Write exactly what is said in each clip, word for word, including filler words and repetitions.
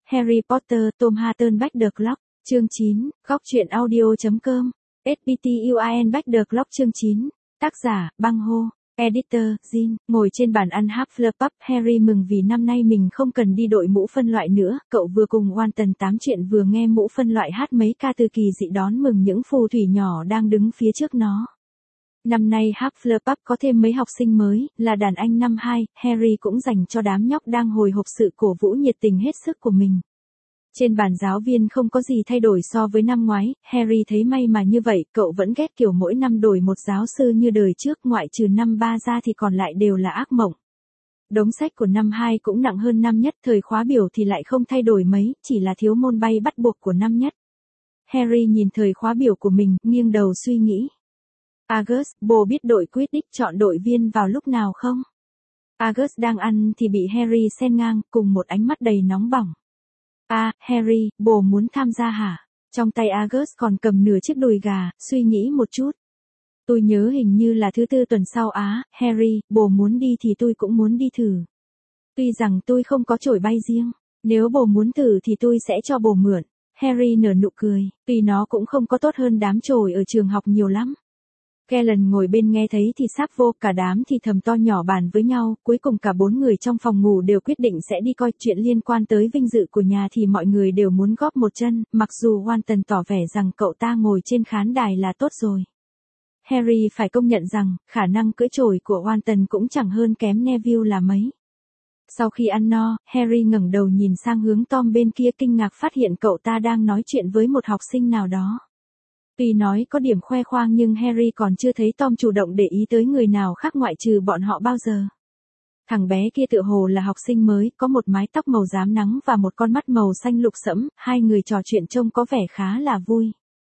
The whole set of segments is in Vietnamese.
Harry Potter, Tom Hatten Back the Clock, chương chín, góc truyện audio chấm com, ét pê tê u i en Back the Clock chương chín, tác giả, Băng Hô, editor, Jin, ngồi trên bàn ăn Hufflepuff, Harry mừng vì năm nay mình không cần đi đội mũ phân loại nữa, cậu vừa cùng Walton tám chuyện vừa nghe mũ phân loại hát mấy ca từ kỳ dị đón mừng những phù thủy nhỏ đang đứng phía trước nó. Năm nay Hufflepuff có thêm mấy học sinh mới, là đàn anh năm hai, Harry cũng dành cho đám nhóc đang hồi hộp sự cổ vũ nhiệt tình hết sức của mình. Trên bàn giáo viên không có gì thay đổi so với năm ngoái, Harry thấy may mà như vậy, cậu vẫn ghét kiểu mỗi năm đổi một giáo sư như đời trước, ngoại trừ năm ba ra thì còn lại đều là ác mộng. Đống sách của năm hai cũng nặng hơn năm nhất, thời khóa biểu thì lại không thay đổi mấy, chỉ là thiếu môn bay bắt buộc của năm nhất. Harry nhìn thời khóa biểu của mình, nghiêng đầu suy nghĩ. August, bố biết đội Quidditch chọn đội viên vào lúc nào không? August đang ăn thì bị Harry xen ngang, cùng một ánh mắt đầy nóng bỏng. À, Harry, bố muốn tham gia hả? Trong tay August còn cầm nửa chiếc đùi gà, suy nghĩ một chút. Tôi nhớ hình như là thứ tư tuần sau á, Harry, bố muốn đi thì tôi cũng muốn đi thử. Tuy rằng tôi không có chổi bay riêng, nếu bố muốn thử thì tôi sẽ cho bố mượn. Harry nở nụ cười, tuy nó cũng không có tốt hơn đám chổi ở trường học nhiều lắm. Kellen ngồi bên nghe thấy thì sáp vô, cả đám thì thầm to nhỏ bàn với nhau, cuối cùng cả bốn người trong phòng ngủ đều quyết định sẽ đi coi chuyện liên quan tới vinh dự của nhà thì mọi người đều muốn góp một chân, mặc dù Walton tỏ vẻ rằng cậu ta ngồi trên khán đài là tốt rồi. Harry phải công nhận rằng, khả năng cưỡi chổi của Walton cũng chẳng hơn kém Neville là mấy. Sau khi ăn no, Harry ngẩng đầu nhìn sang hướng Tom bên kia kinh ngạc phát hiện cậu ta đang nói chuyện với một học sinh nào đó. Tuy nói có điểm khoe khoang nhưng Harry còn chưa thấy Tom chủ động để ý tới người nào khác ngoại trừ bọn họ bao giờ. Thằng bé kia tựa hồ là học sinh mới, có một mái tóc màu rám nắng và một con mắt màu xanh lục sẫm, hai người trò chuyện trông có vẻ khá là vui.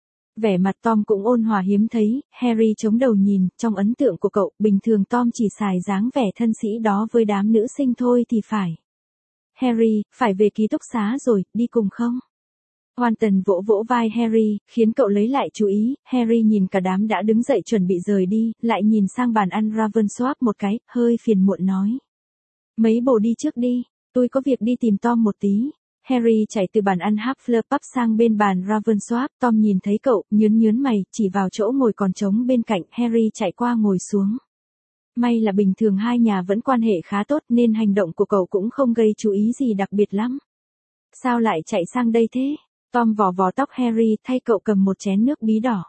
Vẻ mặt Tom cũng ôn hòa hiếm thấy, Harry chống đầu nhìn, trong ấn tượng của cậu, bình thường Tom chỉ xài dáng vẻ thân sĩ đó với đám nữ sinh thôi thì phải. Harry, phải về ký túc xá rồi, đi cùng không? Walton vỗ vỗ vai Harry, khiến cậu lấy lại chú ý, Harry nhìn cả đám đã đứng dậy chuẩn bị rời đi, lại nhìn sang bàn ăn Ravensworth một cái, hơi phiền muộn nói. Mấy bồ đi trước đi, tôi có việc đi tìm Tom một tí. Harry chạy từ bàn ăn Hufflepuff sang bên bàn Ravensworth, Tom nhìn thấy cậu, nhớn nhớn mày, chỉ vào chỗ ngồi còn trống bên cạnh, Harry chạy qua ngồi xuống. May là bình thường hai nhà vẫn quan hệ khá tốt nên hành động của cậu cũng không gây chú ý gì đặc biệt lắm. Sao lại chạy sang đây thế? Tom vò vò tóc Harry, thay cậu cầm một chén nước bí đỏ.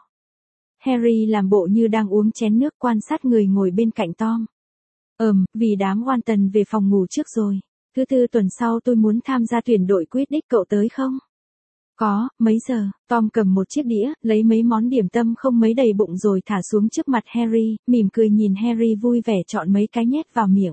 Harry làm bộ như đang uống chén nước, quan sát người ngồi bên cạnh Tom. Ừm, vì đám Walton về phòng ngủ trước rồi. Thứ tư tuần sau tôi muốn tham gia tuyển đội Quidditch, cậu tới không? Có, mấy giờ? Tom cầm một chiếc đĩa, lấy mấy món điểm tâm không mấy đầy bụng rồi thả xuống trước mặt Harry, mỉm cười nhìn Harry vui vẻ chọn mấy cái nhét vào miệng.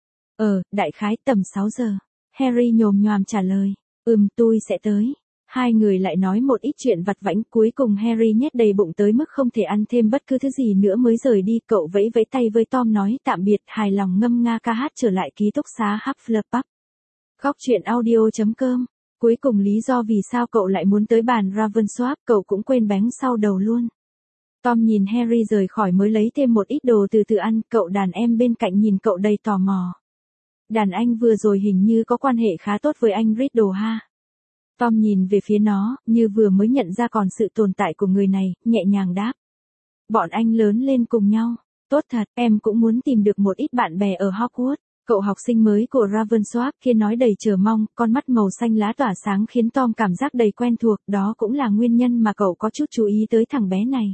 Ờ, đại khái tầm sáu giờ. Harry nhồm nhoàm trả lời. Ừm, tôi sẽ tới. Hai người lại nói một ít chuyện vặt vãnh, cuối cùng Harry nhét đầy bụng tới mức không thể ăn thêm bất cứ thứ gì nữa mới rời đi, cậu vẫy vẫy tay với Tom nói tạm biệt, hài lòng ngâm nga ca hát trở lại ký túc xá Hufflepuff. Góc truyện audio chấm com, cuối cùng lý do vì sao cậu lại muốn tới bàn Ravensworth, cậu cũng quên bén sau đầu luôn. Tom nhìn Harry rời khỏi mới lấy thêm một ít đồ từ từ ăn, cậu đàn em bên cạnh nhìn cậu đầy tò mò. Đàn anh vừa rồi hình như có quan hệ khá tốt với anh Riddle ha. Tom nhìn về phía nó, như vừa mới nhận ra còn sự tồn tại của người này, nhẹ nhàng đáp. Bọn anh lớn lên cùng nhau. Tốt thật, em cũng muốn tìm được một ít bạn bè ở Hogwarts. Cậu học sinh mới của Ravensworth kia nói đầy chờ mong, con mắt màu xanh lá tỏa sáng khiến Tom cảm giác đầy quen thuộc, đó cũng là nguyên nhân mà cậu có chút chú ý tới thằng bé này.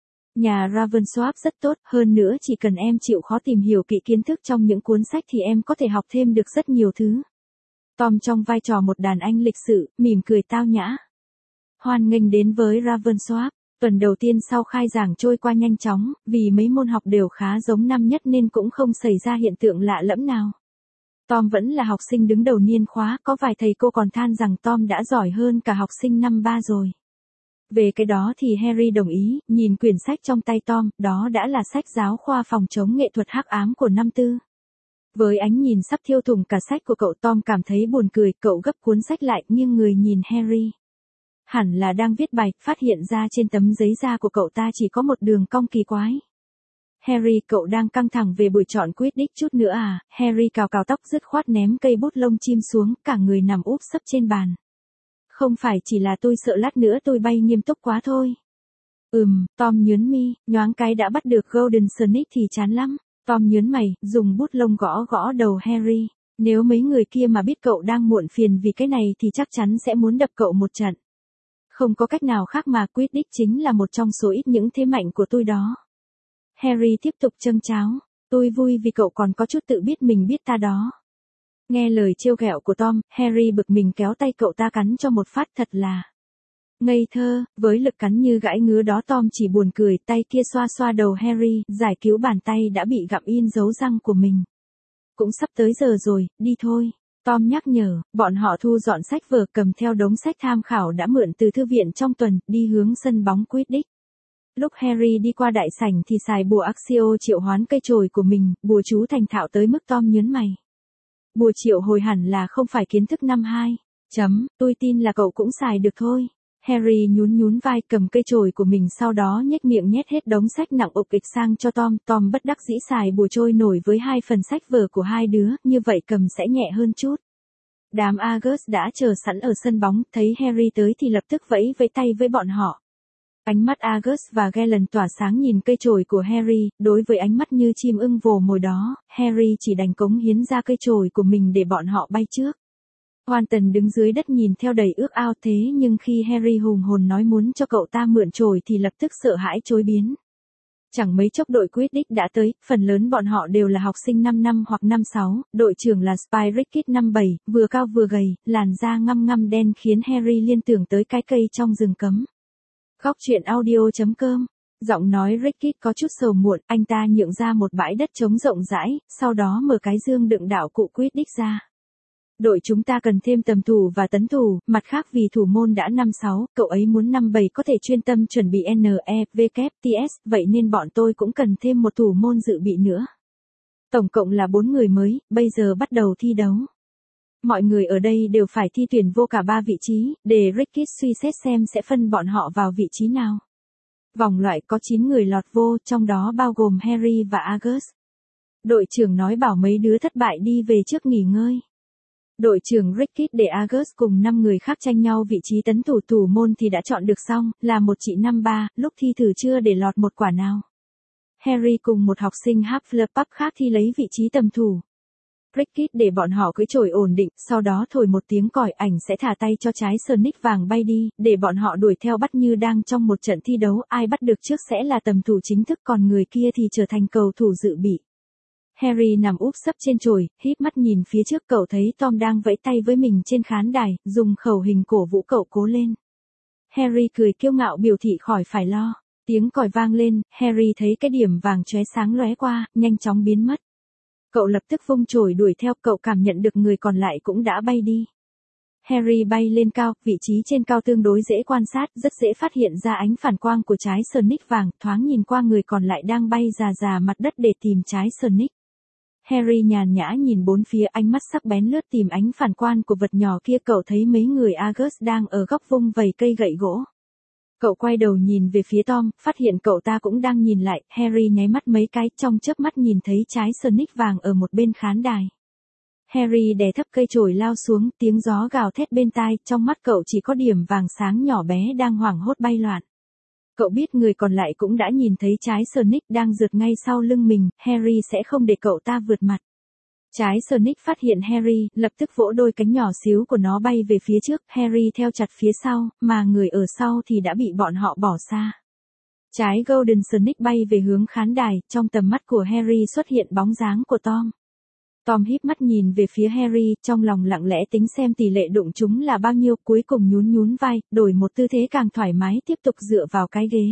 Nhà Ravensworth rất tốt, hơn nữa chỉ cần em chịu khó tìm hiểu kỹ kiến thức trong những cuốn sách thì em có thể học thêm được rất nhiều thứ. Tom trong vai trò một đàn anh lịch sự, mỉm cười tao nhã. Hoan nghênh đến với Ravensworth. Tuần đầu tiên sau khai giảng trôi qua nhanh chóng, vì mấy môn học đều khá giống năm nhất nên cũng không xảy ra hiện tượng lạ lẫm nào. Tom vẫn là học sinh đứng đầu niên khóa, có vài thầy cô còn than rằng Tom đã giỏi hơn cả học sinh năm ba rồi. Về cái đó thì Harry đồng ý, nhìn quyển sách trong tay Tom, đó đã là sách giáo khoa phòng chống nghệ thuật hắc ám của năm tư. Với ánh nhìn sắp thiêu thủng cả sách của cậu, Tom cảm thấy buồn cười, cậu gấp cuốn sách lại, nghiêng người nhìn Harry. Hẳn là đang viết bài, phát hiện ra trên tấm giấy da của cậu ta chỉ có một đường cong kỳ quái. Harry, cậu đang căng thẳng về buổi chọn Quidditch chút nữa à? Harry cào cào tóc dứt khoát ném cây bút lông chim xuống, cả người nằm úp sấp trên bàn. Không phải chỉ là tôi sợ lát nữa tôi bay nghiêm túc quá thôi. Ừm, Tom nhớn mi, nhoáng cái đã bắt được Golden Snake thì chán lắm. Tom nhớn mày, dùng bút lông gõ gõ đầu Harry. Nếu mấy người kia mà biết cậu đang muộn phiền vì cái này thì chắc chắn sẽ muốn đập cậu một trận. Không có cách nào khác mà Quidditch chính là một trong số ít những thế mạnh của tôi đó. Harry tiếp tục châm cháo. Tôi vui vì cậu còn có chút tự biết mình biết ta đó. Nghe lời trêu ghẹo của Tom, Harry bực mình kéo tay cậu ta cắn cho một phát thật là ngây thơ, với lực cắn như gãi ngứa đó Tom chỉ buồn cười, tay kia xoa xoa đầu Harry, giải cứu bàn tay đã bị gặm in dấu răng của mình. Cũng sắp tới giờ rồi, đi thôi. Tom nhắc nhở, bọn họ thu dọn sách vở cầm theo đống sách tham khảo đã mượn từ thư viện trong tuần, đi hướng sân bóng Quidditch. Lúc Harry đi qua đại sảnh thì xài bùa Accio triệu hoán cây chổi của mình, bùa chú thành thạo tới mức Tom nhớn mày. Bùa triệu hồi hẳn là không phải kiến thức năm hai. Chấm, tôi tin là cậu cũng xài được thôi. Harry nhún nhún vai cầm cây chổi của mình sau đó nhếch miệng nhét hết đống sách nặng ục ịch sang cho Tom. Tom bất đắc dĩ xài bùa trôi nổi với hai phần sách vở của hai đứa, như vậy cầm sẽ nhẹ hơn chút. Đám Argus đã chờ sẵn ở sân bóng, thấy Harry tới thì lập tức vẫy vẫy tay với bọn họ. Ánh mắt Argus và Galen tỏa sáng nhìn cây chổi của Harry, đối với ánh mắt như chim ưng vồ mồi đó, Harry chỉ đành cống hiến ra cây chổi của mình để bọn họ bay trước. Wanton đứng dưới đất nhìn theo đầy ước ao thế nhưng khi Harry hùng hồn nói muốn cho cậu ta mượn chổi thì lập tức sợ hãi chối biến. Chẳng mấy chốc đội Quidditch đã tới, phần lớn bọn họ đều là học sinh năm năm hoặc năm sáu, đội trưởng là Spy Rickett năm bảy, vừa cao vừa gầy, làn da ngăm ngăm đen khiến Harry liên tưởng tới cái cây trong rừng cấm. Góc truyện audio chấm com. Giọng nói Rickett có chút sầu muộn, anh ta nhượng ra một bãi đất trống rộng rãi, sau đó mở cái dương đựng đạo cụ Quidditch ra. Đội chúng ta cần thêm tầm thủ và tấn thủ, mặt khác vì thủ môn đã năm sáu, cậu ấy muốn năm bảy có thể chuyên tâm chuẩn bị N E W T S, vậy nên bọn tôi cũng cần thêm một thủ môn dự bị nữa. Tổng cộng là bốn người mới, bây giờ bắt đầu thi đấu. Mọi người ở đây đều phải thi tuyển vô cả ba vị trí, để Rickett suy xét xem sẽ phân bọn họ vào vị trí nào. Vòng loại có chín người lọt vô, trong đó bao gồm Harry và Argus. Đội trưởng nói bảo mấy đứa thất bại đi về trước nghỉ ngơi. Đội trưởng Rickett để Argus cùng năm người khác tranh nhau vị trí tấn thủ thủ môn thì đã chọn được xong, là một chị năm ba, lúc thi thử chưa để lọt một quả nào. Harry cùng một học sinh Hufflepuff khác thi lấy vị trí tầm thủ. Rickett để bọn họ cưỡi chổi ổn định, sau đó thổi một tiếng còi ảnh sẽ thả tay cho trái Sonic vàng bay đi, để bọn họ đuổi theo bắt như đang trong một trận thi đấu, ai bắt được trước sẽ là tầm thủ chính thức còn người kia thì trở thành cầu thủ dự bị. Harry nằm úp sấp trên chổi, híp mắt nhìn phía trước cậu thấy Tom đang vẫy tay với mình trên khán đài, dùng khẩu hình cổ vũ cậu cố lên. Harry cười kiêu ngạo biểu thị khỏi phải lo. Tiếng còi vang lên, Harry thấy cái điểm vàng chóe sáng lóe qua, nhanh chóng biến mất. Cậu lập tức vung chổi đuổi theo, cậu cảm nhận được người còn lại cũng đã bay đi. Harry bay lên cao, vị trí trên cao tương đối dễ quan sát, rất dễ phát hiện ra ánh phản quang của trái Sonic vàng, thoáng nhìn qua người còn lại đang bay rà rà mặt đất để tìm trái Sonic. Harry nhàn nhã nhìn bốn phía, ánh mắt sắc bén lướt tìm ánh phản quang của vật nhỏ kia, cậu thấy mấy người Argus đang ở góc vung vẩy cây gậy gỗ. Cậu quay đầu nhìn về phía Tom, phát hiện cậu ta cũng đang nhìn lại, Harry nháy mắt mấy cái, trong chớp mắt nhìn thấy trái Sonic vàng ở một bên khán đài. Harry đè thấp cây chổi lao xuống, tiếng gió gào thét bên tai, trong mắt cậu chỉ có điểm vàng sáng nhỏ bé đang hoảng hốt bay loạn. Cậu biết người còn lại cũng đã nhìn thấy trái Sonic đang rượt ngay sau lưng mình, Harry sẽ không để cậu ta vượt mặt. Trái Sonic phát hiện Harry, lập tức vỗ đôi cánh nhỏ xíu của nó bay về phía trước, Harry theo chặt phía sau, mà người ở sau thì đã bị bọn họ bỏ xa. Trái Golden Sonic bay về hướng khán đài, trong tầm mắt của Harry xuất hiện bóng dáng của Tom. Tom híp mắt nhìn về phía Harry, trong lòng lặng lẽ tính xem tỷ lệ đụng chúng là bao nhiêu, cuối cùng nhún nhún vai, đổi một tư thế càng thoải mái tiếp tục dựa vào cái ghế.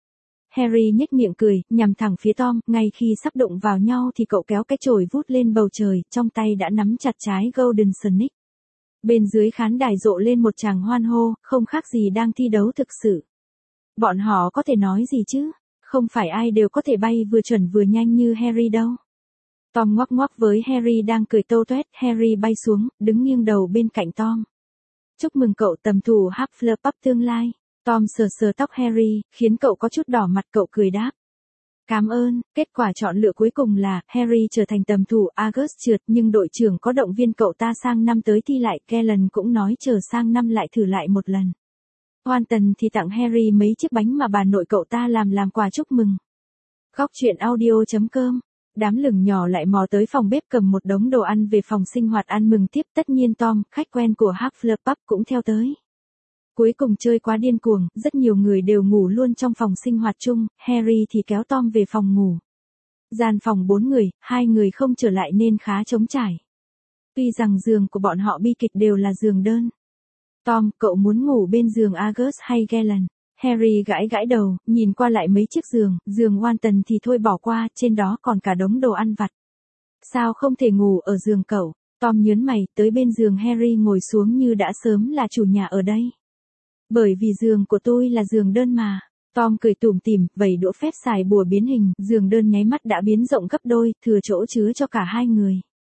Harry nhếch miệng cười, nhằm thẳng phía Tom, ngay khi sắp đụng vào nhau thì cậu kéo cái chổi vút lên bầu trời, trong tay đã nắm chặt trái Golden Sonic. Bên dưới khán đài rộ lên một tràng hoan hô, không khác gì đang thi đấu thực sự. Bọn họ có thể nói gì chứ? Không phải ai đều có thể bay vừa chuẩn vừa nhanh như Harry đâu. Tom ngoắc ngoắc với Harry đang cười tâu tuét, Harry bay xuống, đứng nghiêng đầu bên cạnh Tom. Chúc mừng cậu tầm thủ Hufflepuff tương lai. Tom sờ sờ tóc Harry, khiến cậu có chút đỏ mặt, cậu cười đáp. Cảm ơn, kết quả chọn lựa cuối cùng là, Harry trở thành tầm thủ, August trượt, nhưng đội trưởng có động viên cậu ta sang năm tới thi lại, Galen cũng nói chờ sang năm lại thử lại một lần. Walton thì tặng Harry mấy chiếc bánh mà bà nội cậu ta làm làm quà chúc mừng. Góc chuyện audio.com. Đám lửng nhỏ lại mò tới phòng bếp cầm một đống đồ ăn về phòng sinh hoạt ăn mừng tiếp, tất nhiên Tom, khách quen của Hufflepuff cũng theo tới. Cuối cùng chơi quá điên cuồng, rất nhiều người đều ngủ luôn trong phòng sinh hoạt chung, Harry thì kéo Tom về phòng ngủ. Gian phòng bốn người, hai người không trở lại nên khá trống trải. Tuy rằng giường của bọn họ bi kịch đều là giường đơn. Tom, cậu muốn ngủ bên giường August hay Galen? Harry gãi gãi đầu, nhìn qua lại mấy chiếc giường, giường Walton thì thôi bỏ qua, trên đó còn cả đống đồ ăn vặt. Sao không thể ngủ ở giường cậu? Tom nhớn mày, tới bên giường Harry ngồi xuống như đã sớm là chủ nhà ở đây. Bởi vì giường của tôi là giường đơn mà. Tom cười tủm tỉm, vẩy đũa phép xài bùa biến hình, giường đơn nháy mắt đã biến rộng gấp đôi, thừa chỗ chứa cho cả hai người.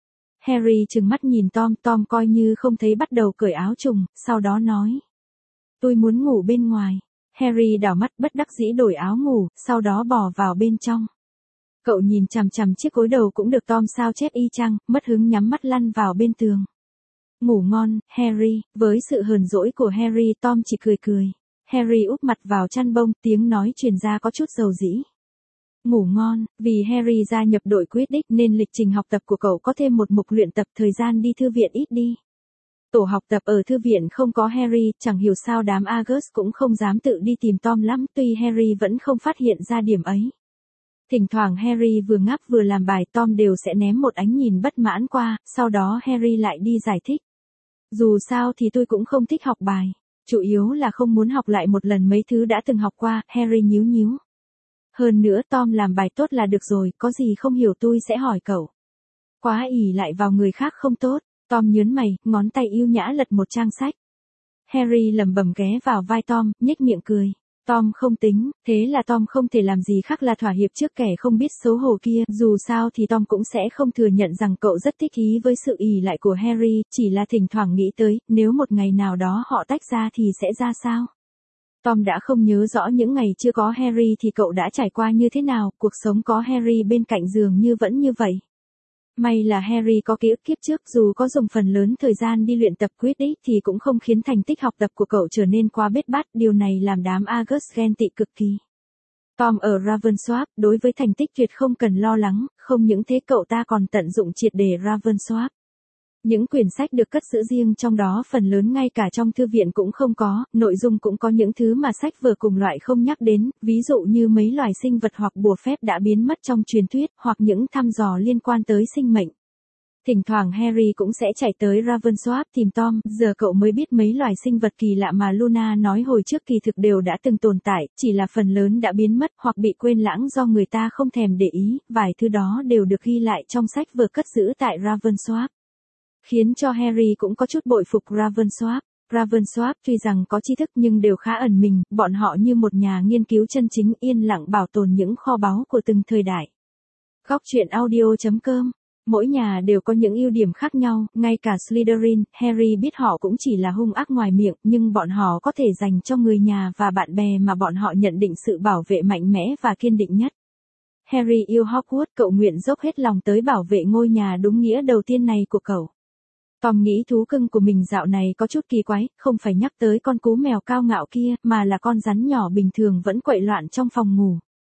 Harry trừng mắt nhìn Tom, Tom coi như không thấy bắt đầu cởi áo trùng, sau đó nói. Tôi muốn ngủ bên ngoài. Harry đảo mắt bất đắc dĩ đổi áo ngủ, sau đó bỏ vào bên trong. Cậu nhìn chằm chằm chiếc gối đầu cũng được Tom sao chép y chang, mất hứng nhắm mắt lăn vào bên tường. Ngủ ngon, Harry, với sự hờn dỗi của Harry Tom chỉ cười cười. Harry úp mặt vào chăn bông, tiếng nói truyền ra có chút dầu dĩ. Ngủ ngon, vì Harry gia nhập đội Quidditch nên lịch trình học tập của cậu có thêm một mục luyện tập, thời gian đi thư viện ít đi. Tổ học tập ở thư viện không có Harry, chẳng hiểu sao đám August cũng không dám tự đi tìm Tom lắm, tuy Harry vẫn không phát hiện ra điểm ấy. Thỉnh thoảng Harry vừa ngáp vừa làm bài, Tom đều sẽ ném một ánh nhìn bất mãn qua, sau đó Harry lại đi giải thích. Dù sao thì tôi cũng không thích học bài, chủ yếu là không muốn học lại một lần mấy thứ đã từng học qua, Harry nhíu nhíu. Hơn nữa Tom làm bài tốt là được rồi, có gì không hiểu tôi sẽ hỏi cậu. Quá ỷ lại vào người khác không tốt. Tom nhớn mày, ngón tay yêu nhã lật một trang sách. Harry lẩm bẩm ghé vào vai Tom, nhếch miệng cười. Tom không tính, thế là Tom không thể làm gì khác là thỏa hiệp trước kẻ không biết xấu hổ kia, dù sao thì Tom cũng sẽ không thừa nhận rằng cậu rất thích ý với sự ỷ lại của Harry, chỉ là thỉnh thoảng nghĩ tới, nếu một ngày nào đó họ tách ra thì sẽ ra sao. Tom đã không nhớ rõ những ngày chưa có Harry thì cậu đã trải qua như thế nào, cuộc sống có Harry bên cạnh dường như vẫn như vậy. May là Harry có ký ức kiếp trước, dù có dùng phần lớn thời gian đi luyện tập Quidditch thì cũng không khiến thành tích học tập của cậu trở nên quá bết bát, điều này làm đám August ghen tị cực kỳ. Tom ở Ravensworth, đối với thành tích tuyệt không cần lo lắng, không những thế cậu ta còn tận dụng triệt để Ravensworth. Những quyển sách được cất giữ riêng trong đó phần lớn ngay cả trong thư viện cũng không có, nội dung cũng có những thứ mà sách vở cùng loại không nhắc đến, ví dụ như mấy loài sinh vật hoặc bùa phép đã biến mất trong truyền thuyết, hoặc những thăm dò liên quan tới sinh mệnh. Thỉnh thoảng Harry cũng sẽ chạy tới Ravensworth tìm Tom, giờ cậu mới biết mấy loài sinh vật kỳ lạ mà Luna nói hồi trước kỳ thực đều đã từng tồn tại, chỉ là phần lớn đã biến mất hoặc bị quên lãng do người ta không thèm để ý, vài thứ đó đều được ghi lại trong sách vở cất giữ tại Ravensworth. Khiến cho Harry cũng có chút bội phục Ravensworth. Ravensworth tuy rằng có tri thức nhưng đều khá ẩn mình, bọn họ như một nhà nghiên cứu chân chính yên lặng bảo tồn những kho báu của từng thời đại. Góc chuyện audio.com. Mỗi nhà đều có những ưu điểm khác nhau, ngay cả Slytherin, Harry biết họ cũng chỉ là hung ác ngoài miệng, nhưng bọn họ có thể dành cho người nhà và bạn bè mà bọn họ nhận định sự bảo vệ mạnh mẽ và kiên định nhất. Harry yêu Hogwarts, cậu nguyện dốc hết lòng tới bảo vệ ngôi nhà đúng nghĩa đầu tiên này của cậu. Tom nghĩ thú cưng của mình dạo này có chút kỳ quái, không phải nhắc tới con cú mèo cao ngạo kia, mà là con rắn nhỏ bình thường vẫn quậy loạn trong phòng ngủ.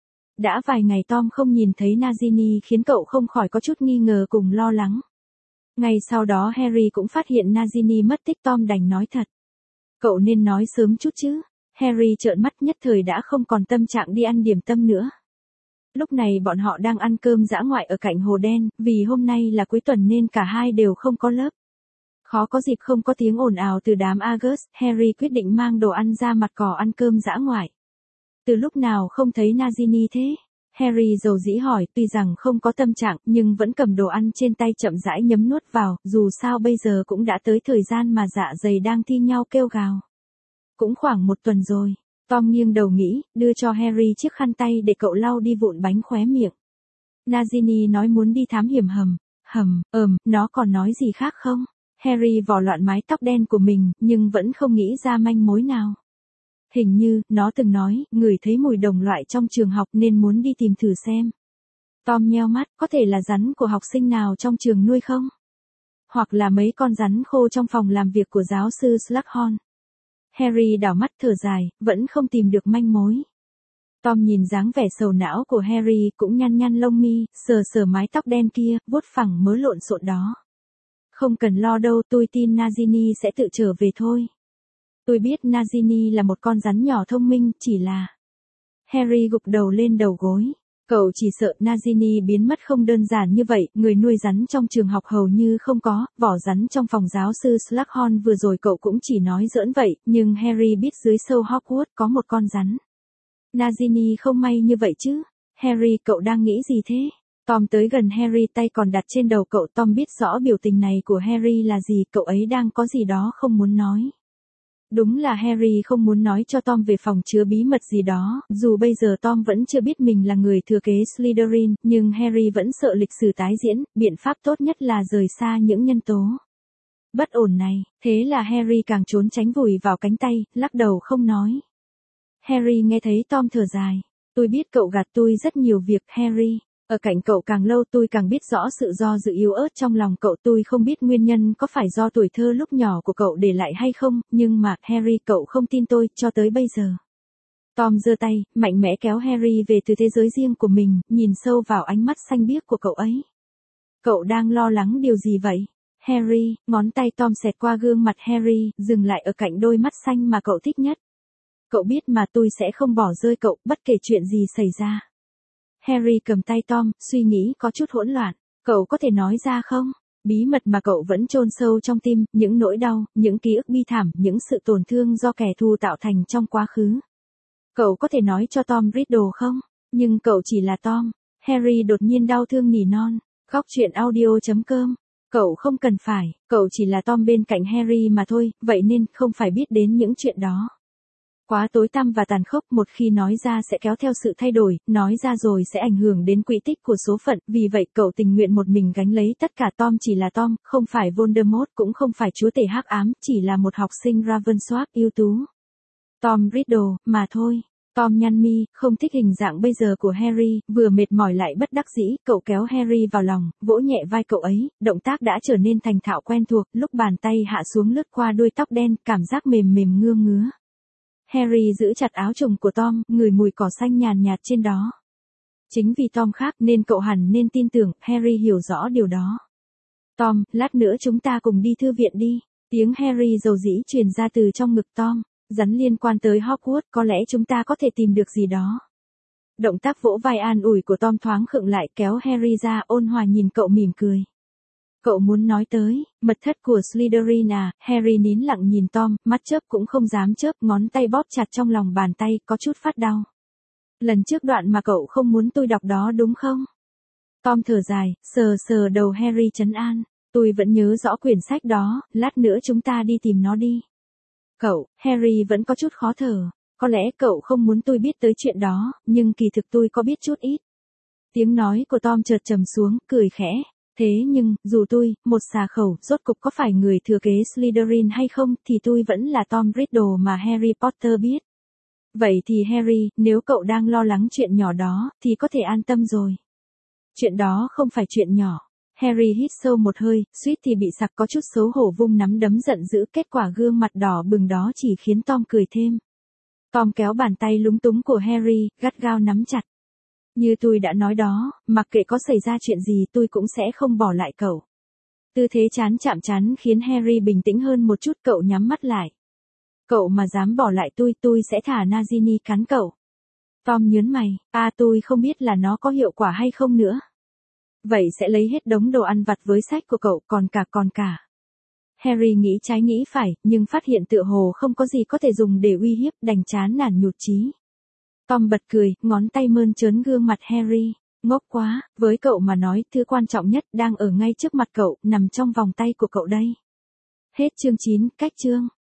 Đã vài ngày Tom không nhìn thấy Nagini khiến cậu không khỏi có chút nghi ngờ cùng lo lắng. Ngày sau đó Harry cũng phát hiện Nagini mất tích, Tom đành nói thật. Cậu nên nói sớm chút chứ. Harry trợn mắt, nhất thời đã không còn tâm trạng đi ăn điểm tâm nữa. Lúc này bọn họ đang ăn cơm dã ngoại ở cạnh hồ đen, vì hôm nay là cuối tuần nên cả hai đều không có lớp. Khó có dịp không có tiếng ồn ào từ đám August, Harry quyết định mang đồ ăn ra mặt cỏ ăn cơm dã ngoại. Từ lúc nào không thấy Nagini thế? Harry dầu dĩ hỏi, tuy rằng không có tâm trạng nhưng vẫn cầm đồ ăn trên tay chậm rãi nhấm nuốt vào, dù sao bây giờ cũng đã tới thời gian mà dạ dày đang thi nhau kêu gào. Cũng khoảng một tuần rồi. Tom nghiêng đầu nghĩ, đưa cho Harry chiếc khăn tay để cậu lau đi vụn bánh khóe miệng. Nagini nói muốn đi thám hiểm hầm. Hầm, ờm, nó còn nói gì khác không? Harry vò loạn mái tóc đen của mình, nhưng vẫn không nghĩ ra manh mối nào. Hình như, nó từng nói, ngửi thấy mùi đồng loại trong trường học nên muốn đi tìm thử xem. Tom nheo mắt, có thể là rắn của học sinh nào trong trường nuôi không? Hoặc là mấy con rắn khô trong phòng làm việc của giáo sư Slughorn. Harry đảo mắt thở dài, vẫn không tìm được manh mối. Tom nhìn dáng vẻ sầu não của Harry cũng nhăn nhăn lông mi, sờ sờ mái tóc đen kia, vuốt phẳng mớ lộn xộn đó. Không cần lo đâu, tôi tin Nagini sẽ tự trở về thôi. Tôi biết Nagini là một con rắn nhỏ thông minh, chỉ là... Harry gục đầu lên đầu gối. Cậu chỉ sợ Nagini biến mất không đơn giản như vậy, người nuôi rắn trong trường học hầu như không có, vỏ rắn trong phòng giáo sư Slughorn vừa rồi cậu cũng chỉ nói giỡn vậy, nhưng Harry biết dưới sâu Hogwarts có một con rắn. Nagini không may như vậy chứ? Harry, cậu đang nghĩ gì thế? Tom tới gần Harry, tay còn đặt trên đầu cậu. Tom biết rõ biểu tình này của Harry là gì, cậu ấy đang có gì đó không muốn nói. Đúng là Harry không muốn nói cho Tom về phòng chứa bí mật gì đó, dù bây giờ Tom vẫn chưa biết mình là người thừa kế Slytherin, nhưng Harry vẫn sợ lịch sử tái diễn, biện pháp tốt nhất là rời xa những nhân tố bất ổn này, thế là Harry càng trốn tránh vùi vào cánh tay, lắc đầu không nói. Harry nghe thấy Tom thở dài, tôi biết cậu gạt tôi rất nhiều việc, Harry. Ở cạnh cậu càng lâu tôi càng biết rõ sự do dự yếu ớt trong lòng cậu, tôi không biết nguyên nhân có phải do tuổi thơ lúc nhỏ của cậu để lại hay không, nhưng mà, Harry, cậu không tin tôi, cho tới bây giờ. Tom giơ tay, mạnh mẽ kéo Harry về từ thế giới riêng của mình, nhìn sâu vào ánh mắt xanh biếc của cậu ấy. Cậu đang lo lắng điều gì vậy? Harry, ngón tay Tom xẹt qua gương mặt Harry, dừng lại ở cạnh đôi mắt xanh mà cậu thích nhất. Cậu biết mà tôi sẽ không bỏ rơi cậu, bất kể chuyện gì xảy ra. Harry cầm tay Tom, suy nghĩ có chút hỗn loạn. Cậu có thể nói ra không? Bí mật mà cậu vẫn chôn sâu trong tim, những nỗi đau, những ký ức bi thảm, những sự tổn thương do kẻ thù tạo thành trong quá khứ. Cậu có thể nói cho Tom Riddle không? Nhưng cậu chỉ là Tom. Harry đột nhiên đau thương nỉ non. Góc truyện audio chấm com. Cậu không cần phải, cậu chỉ là Tom bên cạnh Harry mà thôi, vậy nên không phải biết đến những chuyện đó. Quá tối tăm và tàn khốc, một khi nói ra sẽ kéo theo sự thay đổi, nói ra rồi sẽ ảnh hưởng đến quỹ tích của số phận, vì vậy cậu tình nguyện một mình gánh lấy tất cả. Tom chỉ là Tom, không phải Voldemort, cũng không phải chúa tể hắc ám, chỉ là một học sinh Ravencroft ưu tú. Tom Riddle, mà thôi. Tom nhăn mi, không thích hình dạng bây giờ của Harry, vừa mệt mỏi lại bất đắc dĩ, cậu kéo Harry vào lòng, vỗ nhẹ vai cậu ấy, động tác đã trở nên thành thạo quen thuộc, lúc bàn tay hạ xuống lướt qua đuôi tóc đen, cảm giác mềm mềm ngưa ngứa. Harry giữ chặt áo choàng của Tom, ngửi mùi cỏ xanh nhàn nhạt trên đó. Chính vì Tom khác nên cậu hẳn nên tin tưởng, Harry hiểu rõ điều đó. Tom, lát nữa chúng ta cùng đi thư viện đi. Tiếng Harry dầu dĩ truyền ra từ trong ngực Tom. Rắn liên quan tới Hogwarts, có lẽ chúng ta có thể tìm được gì đó. Động tác vỗ vai an ủi của Tom thoáng khựng lại, kéo Harry ra, ôn hòa nhìn cậu mỉm cười. Cậu muốn nói tới, mật thất của Slytherin à? Harry nín lặng nhìn Tom, mắt chớp cũng không dám chớp, ngón tay bóp chặt trong lòng bàn tay, có chút phát đau. Lần trước đoạn mà cậu không muốn tôi đọc đó đúng không? Tom thở dài, sờ sờ đầu Harry trấn an. Tôi vẫn nhớ rõ quyển sách đó, lát nữa chúng ta đi tìm nó đi. Cậu, Harry vẫn có chút khó thở. Có lẽ cậu không muốn tôi biết tới chuyện đó, nhưng kỳ thực tôi có biết chút ít. Tiếng nói của Tom chợt trầm xuống, cười khẽ. Thế nhưng, dù tôi, một xà khẩu, rốt cục có phải người thừa kế Slytherin hay không, thì tôi vẫn là Tom Riddle mà Harry Potter biết. Vậy thì Harry, nếu cậu đang lo lắng chuyện nhỏ đó, thì có thể an tâm rồi. Chuyện đó không phải chuyện nhỏ. Harry hít sâu một hơi, suýt thì bị sặc, có chút xấu hổ vung nắm đấm giận dữ, kết quả gương mặt đỏ bừng đó chỉ khiến Tom cười thêm. Tom kéo bàn tay lúng túng của Harry, gắt gao nắm chặt. Như tôi đã nói đó, mặc kệ có xảy ra chuyện gì tôi cũng sẽ không bỏ lại cậu. Tư thế chán chạm chán khiến Harry bình tĩnh hơn một chút, cậu nhắm mắt lại. Cậu mà dám bỏ lại tôi, tôi sẽ thả Nagini cắn cậu. Tom nhớn mày, à tôi không biết là nó có hiệu quả hay không nữa. Vậy sẽ lấy hết đống đồ ăn vặt với sách của cậu, còn cả còn cả. Harry nghĩ trái nghĩ phải, nhưng phát hiện tựa hồ không có gì có thể dùng để uy hiếp, đành chán nản nhụt chí. Tom bật cười, ngón tay mơn trớn gương mặt Harry. Ngốc quá, với cậu mà nói, thứ quan trọng nhất đang ở ngay trước mặt cậu, nằm trong vòng tay của cậu đây. Hết chương chín, cách chương.